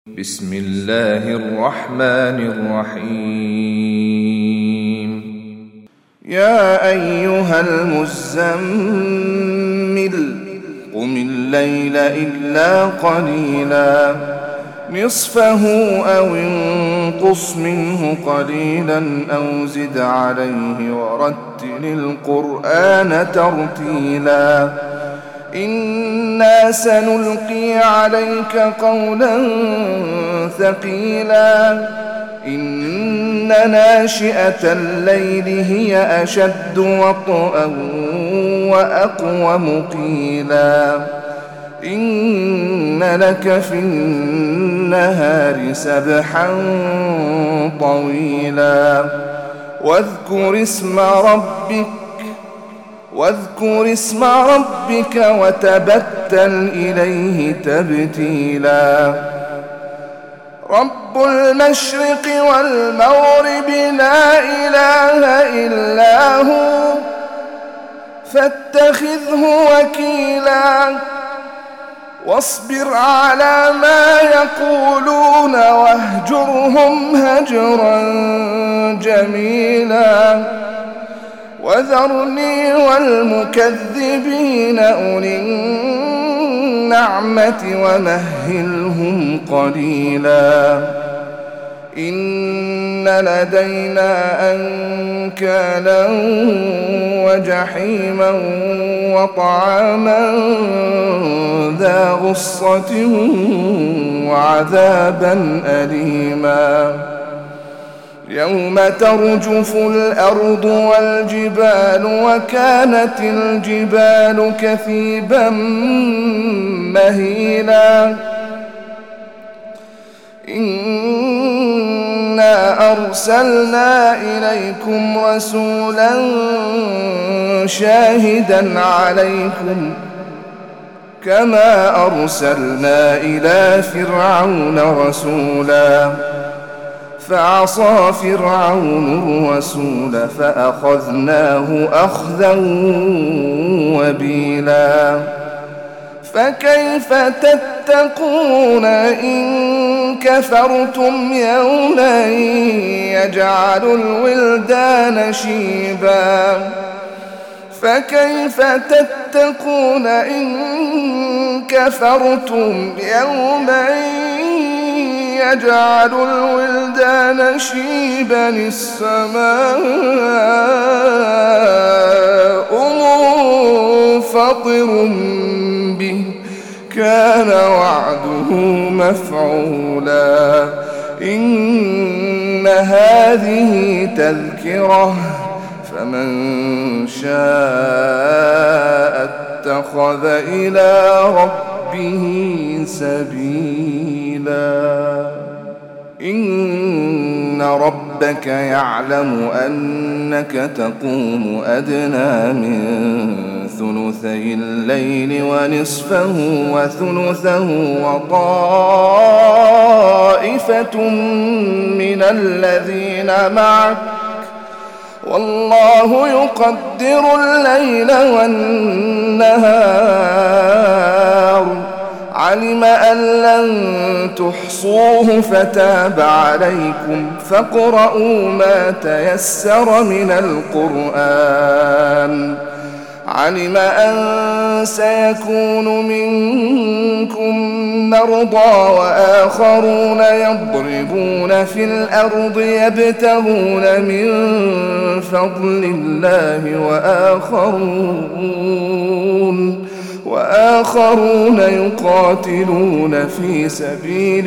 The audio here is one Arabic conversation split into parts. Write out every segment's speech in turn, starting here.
بسم الله الرحمن الرحيم يا أيها المزمل قم الليل إلا قليلا نصفه أو انقص منه قليلا أو زد عليه ورتل القرآن ترتيلا إنا سنلقي عليك قولا ثقيلا إن ناشئة الليل هي أشد وطئا وأقوم قيلا إن لك في النهار سبحا طويلا واذكر اسم ربك وتبتل إليه تبتيلا رب المشرق والمغرب لا إله إلا هو فاتخذه وكيلا واصبر على ما يقولون واهجرهم هجرا جميلا وذرني والمكذبين أولي النعمة ومهلهم قليلا إن لدينا أنكالا وجحيما وطعاما ذا غصة وعذابا أليما يوم ترجف الأرض والجبال وكانت الجبال كثيبا مهيلا إنا أرسلنا إليكم رسولا شاهدا عليكم كما أرسلنا إلى فرعون رسولا فعصى فرعون الرسول فأخذناه أخذا وبيلا فكيف تتقون إن كفرتم يوما يجعل الولدان شيبا فكيف تتقون إن كفرتم يوما يجعل الولدان شيبا السماء منفطر به كان وعده مفعولا إن هذه تذكرة فمن شاء اتخذ إلى ربه سبيلا إن ربك يعلم أنك تقوم أدنى من ثلثي الليل ونصفه وثلثه وطائفة من الذين معك والله يقدر الليل والنهار علم أن لن تحصوه فتاب عليكم فاقرؤوا ما تيسر من القرآن علم أن سيكون منكم مرضى وآخرون يضربون في الأرض يبتغون من فضل الله وآخرون يقاتلون في سبيل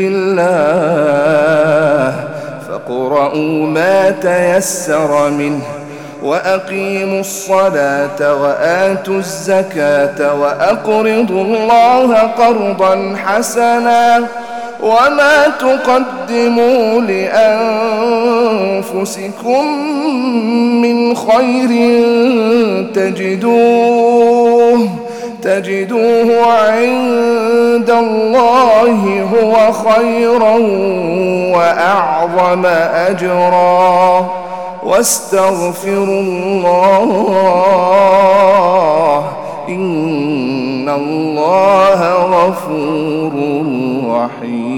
الله فاقرؤوا ما تيسر منه وأقيموا الصلاة وآتوا الزكاة وأقرضوا الله قرضا حسنا وما تقدموا لأنفسكم من خير تجدوه عند الله هو خيرا وأعظم أجرا واستغفروا الله إن الله غفور رحيم.